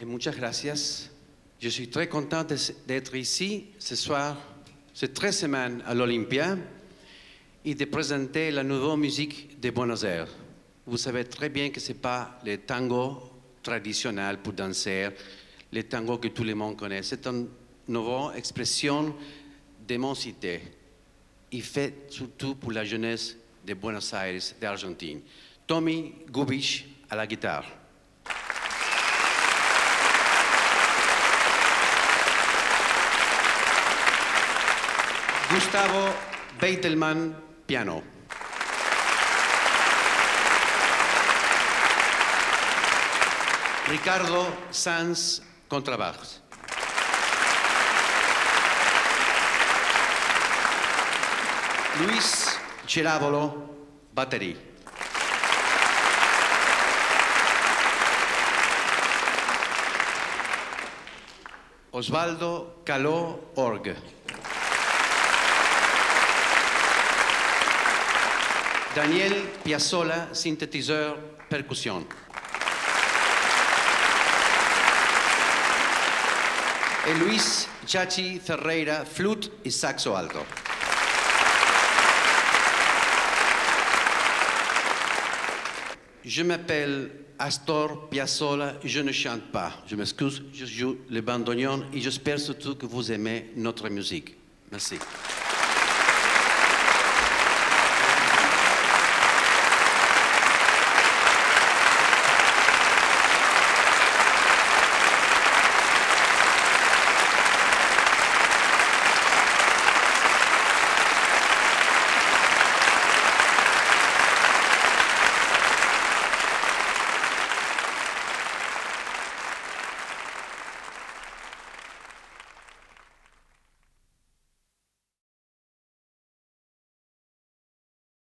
Muchas gracias. Je suis très content d'être ici ce soir, ces 13 semaines à l'Olympia, et de présenter la nouvelle musique de Buenos Aires. Vous savez très bien que ce n'est pas le tango traditionnel pour danser, le tango que tout le monde connaît. C'est une nouvelle expression d'émoncité, et fait surtout pour la jeunesse de Buenos Aires, d'Argentine. Tommy Gubich à la guitare. Gustavo Beitelman, piano. Ricardo Sanz, contrabajo. Luis Cerávolo, batería. Osvaldo Caló, orgue. Daniel Piazzolla, sintetizador, percusión. Et Luis Chachi Ferreira, flûte y saxo alto. Je m'appelle Astor Piazzolla, je ne chante pas. Je m'excuse, je joue le bandoneon et j'espère surtout que vous aimez notre musique. Merci.